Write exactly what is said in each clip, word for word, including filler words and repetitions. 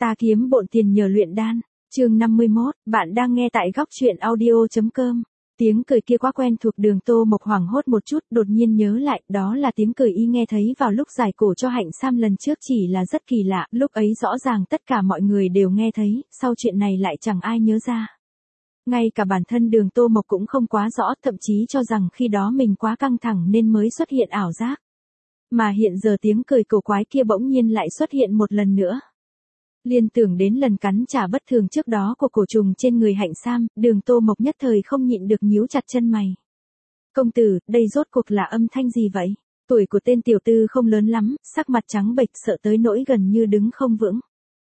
Ta kiếm bộn tiền nhờ luyện đan. Chương năm mươi mốt, bạn đang nghe tại góc truyện audio chấm com. Tiếng cười kia quá quen thuộc, Đường Tô Mộc hoảng hốt một chút, đột nhiên nhớ lại, đó là tiếng cười y nghe thấy vào lúc giải cổ cho Hạnh Sam lần trước, chỉ là rất kỳ lạ, lúc ấy rõ ràng tất cả mọi người đều nghe thấy, sau chuyện này lại chẳng ai nhớ ra. Ngay cả bản thân Đường Tô Mộc cũng không quá rõ, thậm chí cho rằng khi đó mình quá căng thẳng nên mới xuất hiện ảo giác. Mà hiện giờ tiếng cười cổ quái kia bỗng nhiên lại xuất hiện một lần nữa. Liên tưởng đến lần cắn trả bất thường trước đó của cổ trùng trên người Hạnh Sam, Đường Tô Mộc nhất thời không nhịn được nhíu chặt chân mày. Công tử, đây rốt cuộc là âm thanh gì vậy? Tuổi của tên tiểu tư không lớn lắm, sắc mặt trắng bệch sợ tới nỗi gần như đứng không vững.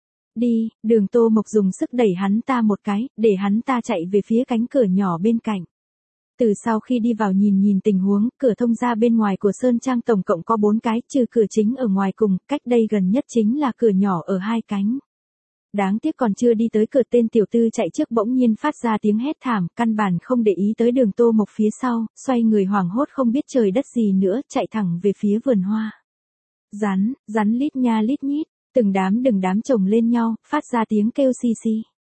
Đi, Đường Tô Mộc dùng sức đẩy hắn ta một cái, để hắn ta chạy về phía cánh cửa nhỏ bên cạnh. Từ sau khi đi vào nhìn nhìn tình huống, cửa thông ra bên ngoài của Sơn Trang tổng cộng có bốn cái, trừ cửa chính ở ngoài cùng, cách đây gần nhất chính là cửa nhỏ ở hai cánh. Đáng tiếc còn chưa đi tới cửa, tên tiểu tư chạy trước bỗng nhiên phát ra tiếng hét thảm, căn bản không để ý tới Đường Tô Mộc phía sau, xoay người hoảng hốt không biết trời đất gì nữa, chạy thẳng về phía vườn hoa. Rắn, rắn lít nha lít nhít, từng đám từng đám chồng lên nhau, phát ra tiếng kêu xì xì.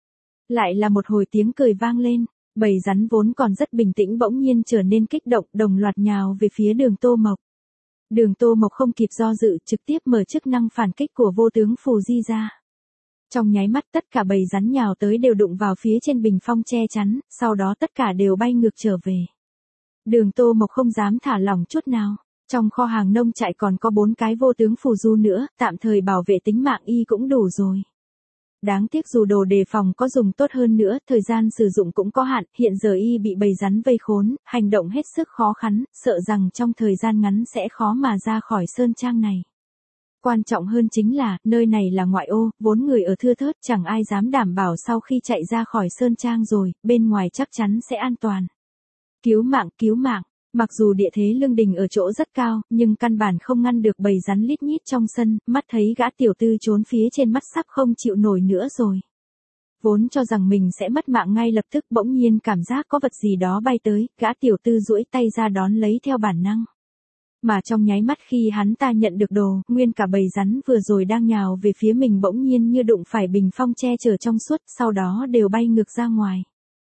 Lại là một hồi tiếng cười vang lên, bầy rắn vốn còn rất bình tĩnh bỗng nhiên trở nên kích động, đồng loạt nhào về phía Đường Tô Mộc. Đường Tô Mộc không kịp do dự, trực tiếp mở chức năng phản kích của vô tướng phù di ra. Trong nháy mắt tất cả bầy rắn nhào tới đều đụng vào phía trên bình phong che chắn, sau đó tất cả đều bay ngược trở về. Đường Tô Mộc không dám thả lỏng chút nào. Trong kho hàng nông trại còn có bốn cái vô tướng phù du nữa, tạm thời bảo vệ tính mạng y cũng đủ rồi. Đáng tiếc dù đồ đề phòng có dùng tốt hơn nữa, thời gian sử dụng cũng có hạn, hiện giờ y bị bầy rắn vây khốn, hành động hết sức khó khăn, sợ rằng trong thời gian ngắn sẽ khó mà ra khỏi sơn trang này. Quan trọng hơn chính là, nơi này là ngoại ô, vốn người ở thưa thớt, chẳng ai dám đảm bảo sau khi chạy ra khỏi sơn trang rồi, bên ngoài chắc chắn sẽ an toàn. Cứu mạng, cứu mạng. Mặc dù địa thế lương đình ở chỗ rất cao, nhưng căn bản không ngăn được bầy rắn lít nhít trong sân, mắt thấy gã tiểu tư trốn phía trên mắt sắp không chịu nổi nữa rồi. Vốn cho rằng mình sẽ mất mạng ngay lập tức, bỗng nhiên cảm giác có vật gì đó bay tới, gã tiểu tư duỗi tay ra đón lấy theo bản năng. Mà trong nháy mắt khi hắn ta nhận được đồ, nguyên cả bầy rắn vừa rồi đang nhào về phía mình bỗng nhiên như đụng phải bình phong che chở trong suốt, sau đó đều bay ngược ra ngoài.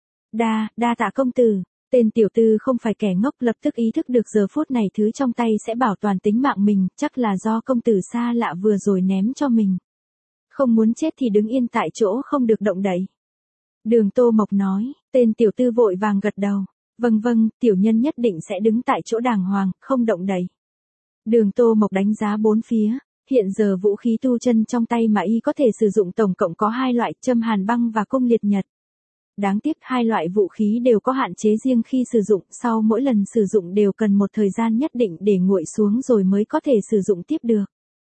Đa, đa tạ công tử. Tên tiểu tư không phải kẻ ngốc, lập tức ý thức được giờ phút này thứ trong tay sẽ bảo toàn tính mạng mình, chắc là do công tử xa lạ vừa rồi ném cho mình. Không muốn chết thì đứng yên tại chỗ không được động đậy. Đường Tô Mộc nói, tên tiểu tư vội vàng gật đầu. Vâng vâng, tiểu nhân nhất định sẽ đứng tại chỗ đàng hoàng, không động đậy. Đường Tô Mộc đánh giá bốn phía, hiện giờ vũ khí tu chân trong tay mà y có thể sử dụng tổng cộng có hai loại, châm hàn băng và cung liệt nhật. Đáng tiếc hai loại vũ khí đều có hạn chế riêng khi sử dụng, sau mỗi lần sử dụng đều cần một thời gian nhất định để nguội xuống rồi mới có thể sử dụng tiếp được.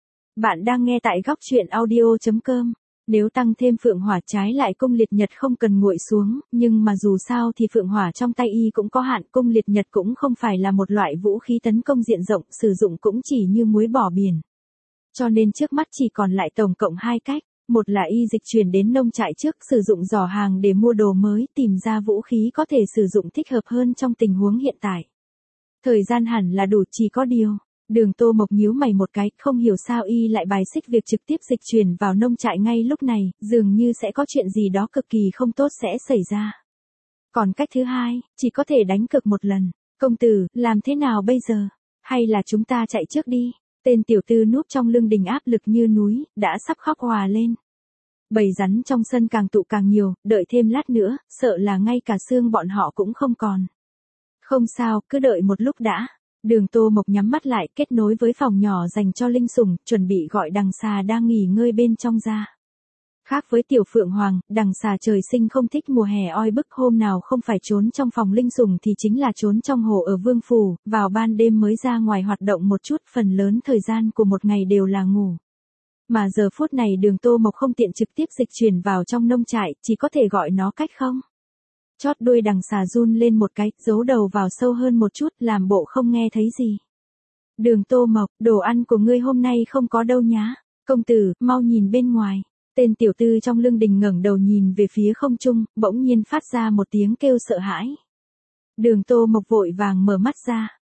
Bạn đang nghe tại góc truyện audio chấm com. Nếu tăng thêm phượng hỏa trái lại cung liệt nhật không cần nguội xuống, nhưng mà dù sao thì phượng hỏa trong tay y cũng có hạn, cung liệt nhật cũng không phải là một loại vũ khí tấn công diện rộng, sử dụng cũng chỉ như muối bỏ biển. Cho nên trước mắt chỉ còn lại tổng cộng hai cách. Một là y dịch chuyển đến nông trại trước, sử dụng giỏ hàng để mua đồ mới, tìm ra vũ khí có thể sử dụng thích hợp hơn trong tình huống hiện tại. Thời gian hẳn là đủ, chỉ có điều. Đường Tô Mộc nhíu mày một cái, không hiểu sao y lại bài xích việc trực tiếp dịch chuyển vào nông trại ngay lúc này, dường như sẽ có chuyện gì đó cực kỳ không tốt sẽ xảy ra. Còn cách thứ hai, chỉ có thể đánh cược một lần. Công tử, làm thế nào bây giờ? Hay là chúng ta chạy trước đi? Tên tiểu tư núp trong lưng đình áp lực như núi, đã sắp khóc òa lên. Bầy rắn trong sân càng tụ càng nhiều, đợi thêm lát nữa, sợ là ngay cả xương bọn họ cũng không còn. Không sao, cứ đợi một lúc đã. Đường Tô Mộc nhắm mắt lại, kết nối với phòng nhỏ dành cho linh sủng, chuẩn bị gọi đằng xà đang nghỉ ngơi bên trong ra. Khác với tiểu phượng hoàng, đằng xà trời sinh không thích mùa hè oi bức, hôm nào không phải trốn trong phòng linh sủng thì chính là trốn trong hồ ở vương phủ, vào ban đêm mới ra ngoài hoạt động một chút, phần lớn thời gian của một ngày đều là ngủ. Mà giờ phút này Đường Tô Mộc không tiện trực tiếp dịch chuyển vào trong nông trại, chỉ có thể gọi nó cách không. Chót đuôi đằng xà run lên một cái, giấu đầu vào sâu hơn một chút, làm bộ không nghe thấy gì. Đường Tô Mộc, đồ ăn của ngươi hôm nay không có đâu nhá. Công tử, mau nhìn bên ngoài. Tên tiểu tư trong lưng đình ngẩng đầu nhìn về phía không trung, bỗng nhiên phát ra một tiếng kêu sợ hãi. Đường Tô Mộc vội vàng mở mắt ra.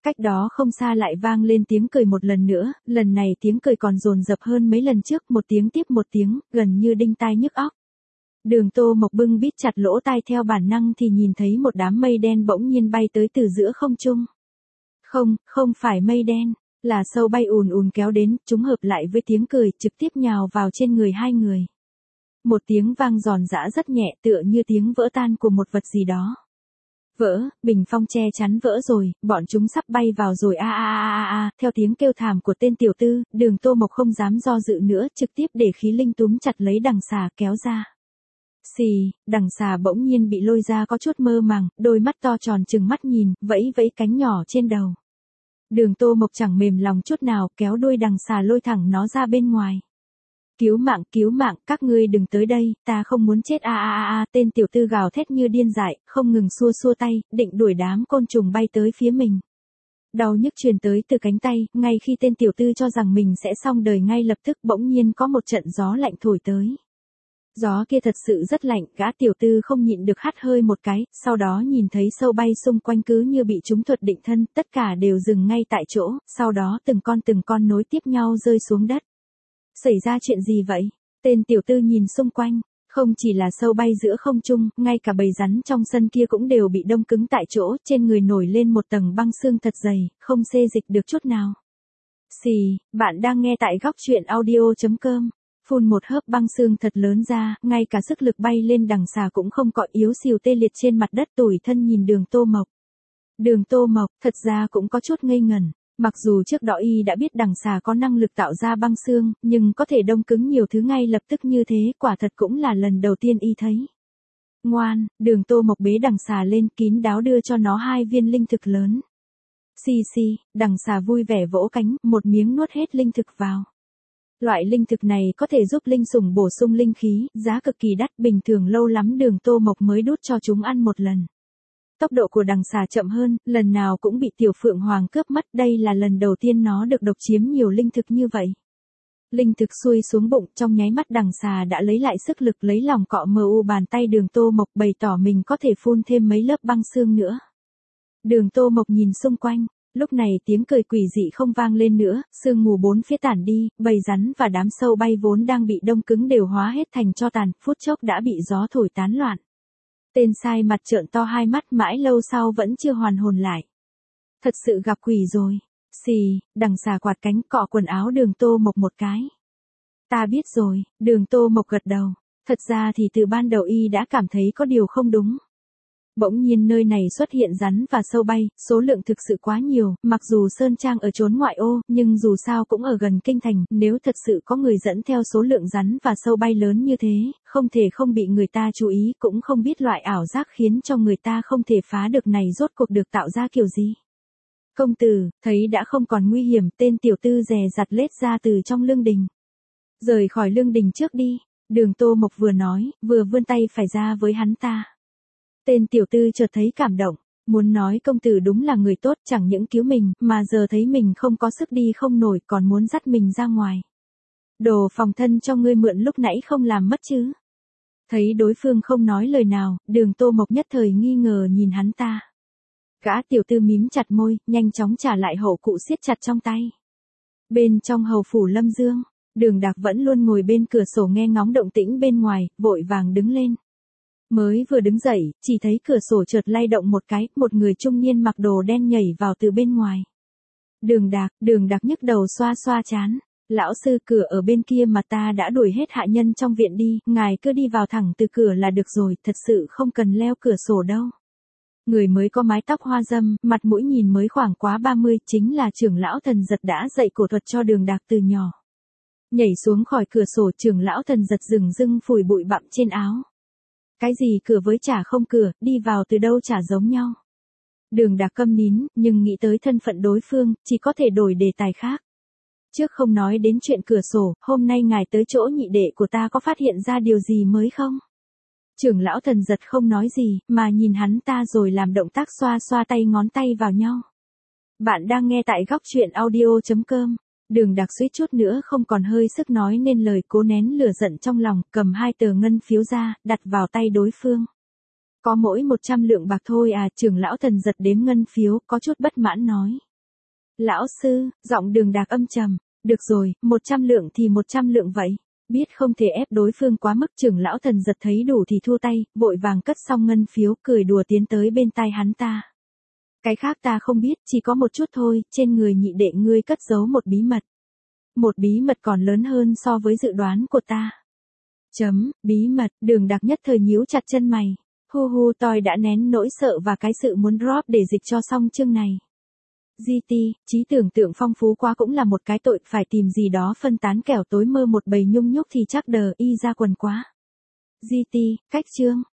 Cách đó không xa lại vang lên tiếng cười một lần nữa, lần này tiếng cười còn dồn dập hơn mấy lần trước, một tiếng tiếp một tiếng, gần như đinh tai nhức óc. Đường Tô Mộc bưng bít chặt lỗ tai theo bản năng thì nhìn thấy một đám mây đen bỗng nhiên bay tới từ giữa không trung. Không, không phải mây đen, là sâu bay ùn ùn kéo đến, chúng hợp lại với tiếng cười, trực tiếp nhào vào trên người hai người. Một tiếng vang giòn giã rất nhẹ, tựa như tiếng vỡ tan của một vật gì đó. Vỡ, bình phong che chắn vỡ rồi, bọn chúng sắp bay vào rồi a a a a a, theo tiếng kêu thảm của tên tiểu tư, Đường Tô Mộc không dám do dự nữa, trực tiếp để khí linh túm chặt lấy đằng xà kéo ra. Xì, đằng xà bỗng nhiên bị lôi ra có chút mơ màng, đôi mắt to tròn trừng mắt nhìn, vẫy vẫy cánh nhỏ trên đầu. Đường Tô Mộc chẳng mềm lòng chút nào, kéo đuôi đằng xà lôi thẳng nó ra bên ngoài. Cứu mạng, cứu mạng, các ngươi đừng tới đây, ta không muốn chết a a a a, tên tiểu tư gào thét như điên dại, không ngừng xua xua tay, định đuổi đám côn trùng bay tới phía mình. Đau nhức truyền tới từ cánh tay, ngay khi tên tiểu tư cho rằng mình sẽ xong đời ngay lập tức bỗng nhiên có một trận gió lạnh thổi tới. Gió kia thật sự rất lạnh, gã tiểu tư không nhịn được hắt hơi một cái, sau đó nhìn thấy sâu bay xung quanh cứ như bị trúng thuật định thân, tất cả đều dừng ngay tại chỗ, sau đó từng con từng con nối tiếp nhau rơi xuống đất. Xảy ra chuyện gì vậy? Tên tiểu tư nhìn xung quanh, không chỉ là sâu bay giữa không trung, ngay cả bầy rắn trong sân kia cũng đều bị đông cứng tại chỗ, trên người nổi lên một tầng băng xương thật dày, không xê dịch được chút nào. Xì, bạn đang nghe tại góc truyện audio chấm com. Phun một hớp băng xương thật lớn ra, ngay cả sức lực bay lên đằng xà cũng không cọ, yếu xìu tê liệt trên mặt đất, tủi thân nhìn Đường Tô Mộc. Đường Tô Mộc, thật ra cũng có chút ngây ngẩn. Mặc dù trước đó y đã biết đằng xà có năng lực tạo ra băng xương, nhưng có thể đông cứng nhiều thứ ngay lập tức như thế, quả thật cũng là lần đầu tiên y thấy. Ngoan, Đường Tô Mộc bế đằng xà lên, kín đáo đưa cho nó hai viên linh thực lớn. Xì xì, đằng xà vui vẻ vỗ cánh, một miếng nuốt hết linh thực vào. Loại linh thực này có thể giúp linh sủng bổ sung linh khí, giá cực kỳ đắt, bình thường lâu lắm Đường Tô Mộc mới đút cho chúng ăn một lần. Tốc độ của đằng xà chậm hơn, lần nào cũng bị Tiểu Phượng Hoàng cướp mất, đây là lần đầu tiên nó được độc chiếm nhiều linh thực như vậy. Linh thực xuôi xuống bụng, trong nháy mắt đằng xà đã lấy lại sức lực, lấy lòng cọ mờ u bàn tay Đường Tô Mộc, bày tỏ mình có thể phun thêm mấy lớp băng xương nữa. Đường Tô Mộc nhìn xung quanh, lúc này tiếng cười quỷ dị không vang lên nữa, sương mù bốn phía tản đi, bầy rắn và đám sâu bay vốn đang bị đông cứng đều hóa hết thành tro tàn, phút chốc đã bị gió thổi tán loạn. Tên sai mặt trợn to hai mắt, mãi lâu sau vẫn chưa hoàn hồn lại. Thật sự gặp quỷ rồi. Xì, đằng xà quạt cánh cọ quần áo Đường Tô Mộc một cái. Ta biết rồi, Đường Tô Mộc gật đầu. Thật ra thì từ ban đầu y đã cảm thấy có điều không đúng. Bỗng nhiên nơi này xuất hiện rắn và sâu bay, số lượng thực sự quá nhiều, mặc dù Sơn Trang ở chốn ngoại ô, nhưng dù sao cũng ở gần kinh thành, nếu thật sự có người dẫn theo số lượng rắn và sâu bay lớn như thế, không thể không bị người ta chú ý, cũng không biết loại ảo giác khiến cho người ta không thể phá được này rốt cuộc được tạo ra kiểu gì. Công tử, thấy đã không còn nguy hiểm, tên tiểu tư dè dặt lết ra từ trong lương đình. Rời khỏi lương đình trước đi, Đường Tô Mộc vừa nói, vừa vươn tay phải ra với hắn ta. Tên tiểu tư chợt thấy cảm động, muốn nói công tử đúng là người tốt, chẳng những cứu mình, mà giờ thấy mình không có sức đi không nổi, còn muốn dắt mình ra ngoài. Đồ phòng thân cho ngươi mượn lúc nãy không làm mất chứ. Thấy đối phương không nói lời nào, Đường Tô Mộc nhất thời nghi ngờ nhìn hắn ta. Gã tiểu tư mím chặt môi, nhanh chóng trả lại hậu cụ siết chặt trong tay. Bên trong hầu phủ Lâm Dương, Đường Đạc vẫn luôn ngồi bên cửa sổ nghe ngóng động tĩnh bên ngoài, vội vàng đứng lên. Mới vừa đứng dậy, chỉ thấy cửa sổ chợt lay động một cái, một người trung niên mặc đồ đen nhảy vào từ bên ngoài. Đường Đạc, Đường Đạc nhức đầu xoa xoa chán. Lão sư, cửa ở bên kia mà ta đã đuổi hết hạ nhân trong viện đi, ngài cứ đi vào thẳng từ cửa là được rồi, thật sự không cần leo cửa sổ đâu. Người mới có mái tóc hoa râm, mặt mũi nhìn mới khoảng quá ba mươi, chính là trưởng lão Thần Giật đã dạy cổ thuật cho Đường Đạc từ nhỏ. Nhảy xuống khỏi cửa sổ, trưởng lão Thần Giật dừng dưng phủi bụi bặm trên áo. Cái gì cửa với chả không cửa, đi vào từ đâu chả giống nhau. Đường Đạc câm nín, nhưng nghĩ tới thân phận đối phương, chỉ có thể đổi đề tài khác. Trước không nói đến chuyện cửa sổ, hôm nay ngài tới chỗ nhị đệ của ta có phát hiện ra điều gì mới không? Trưởng lão Thần Giật không nói gì, mà nhìn hắn ta rồi làm động tác xoa xoa tay ngón tay vào nhau. Bạn đang nghe tại góc truyện audio chấm com. Đường Đạc suýt chút nữa không còn hơi sức nói nên lời, cố nén lửa giận trong lòng, cầm hai tờ ngân phiếu ra, đặt vào tay đối phương. Có mỗi một trăm lượng bạc thôi à, trưởng lão Thần Giật đếm ngân phiếu, có chút bất mãn nói. Lão sư, giọng Đường Đạc âm trầm. Được rồi, một trăm lượng thì một trăm lượng vậy. Biết không thể ép đối phương quá mức, trưởng lão Thần Giật thấy đủ thì thua tay, vội vàng cất xong ngân phiếu, cười đùa tiến tới bên tai hắn ta. Cái khác ta không biết, chỉ có một chút thôi, trên người nhị đệ ngươi cất giấu một bí mật. Một bí mật còn lớn hơn so với dự đoán của ta. Chấm, bí mật, Đường Đạc nhất thời nhíu chặt chân mày. Hu hu tôi đã nén nỗi sợ và cái sự muốn drop để dịch cho xong chương này. giê tê, trí tưởng tượng phong phú quá cũng là một cái tội, phải tìm gì đó phân tán kẻo tối mơ một bầy nhung nhúc thì chắc đờ y ra quần quá. giê tê, cách chương.